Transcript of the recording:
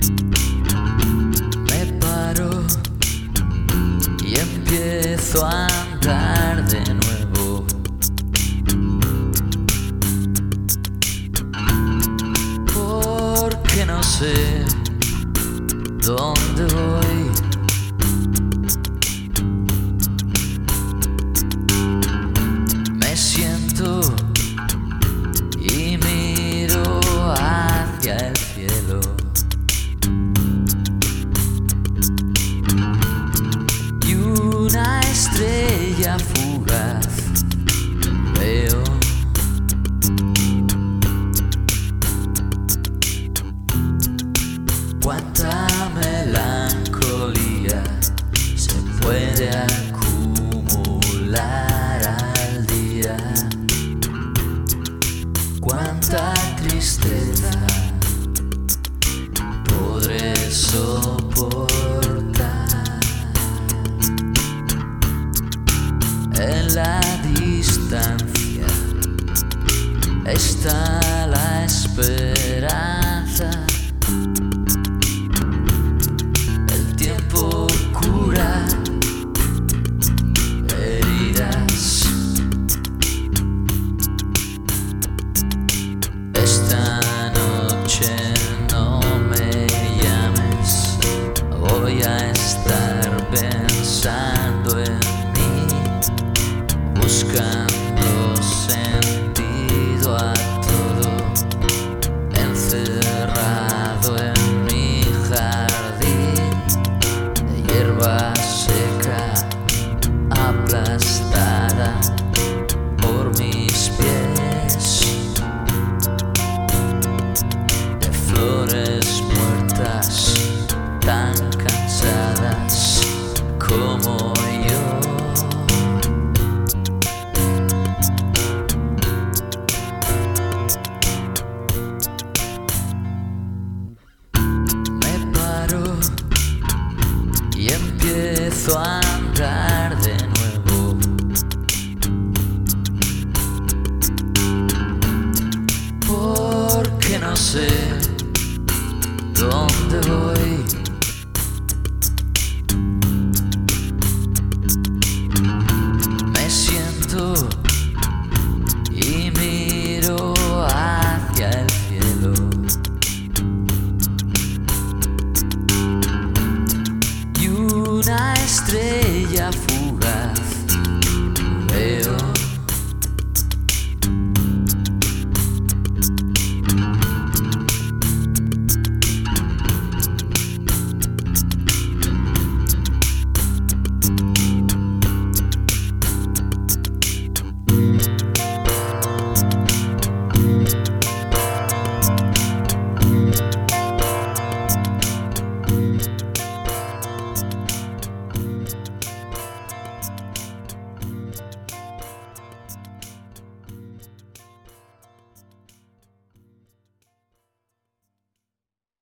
Me paro y empiezo a andar de nuevo. Porque no sé dónde voy. Me siento y miro hacia el cielo. Y una estrella fugaz veo. Cuánta melancolía se puede acumular al día. Cuánta tristeza podré soportar. En la distancia está la esperanza. El tiempo cura heridas. Esta noche no me llames, voy a estar pensando en mí, buscando sentido a todo, encerrado en mi jardín de hierba seca, aplastada por mis pies, de flores muertas, tan cansadas como yo. Me paro y empiezo a andar de nuevo. Porque no sé dónde voy.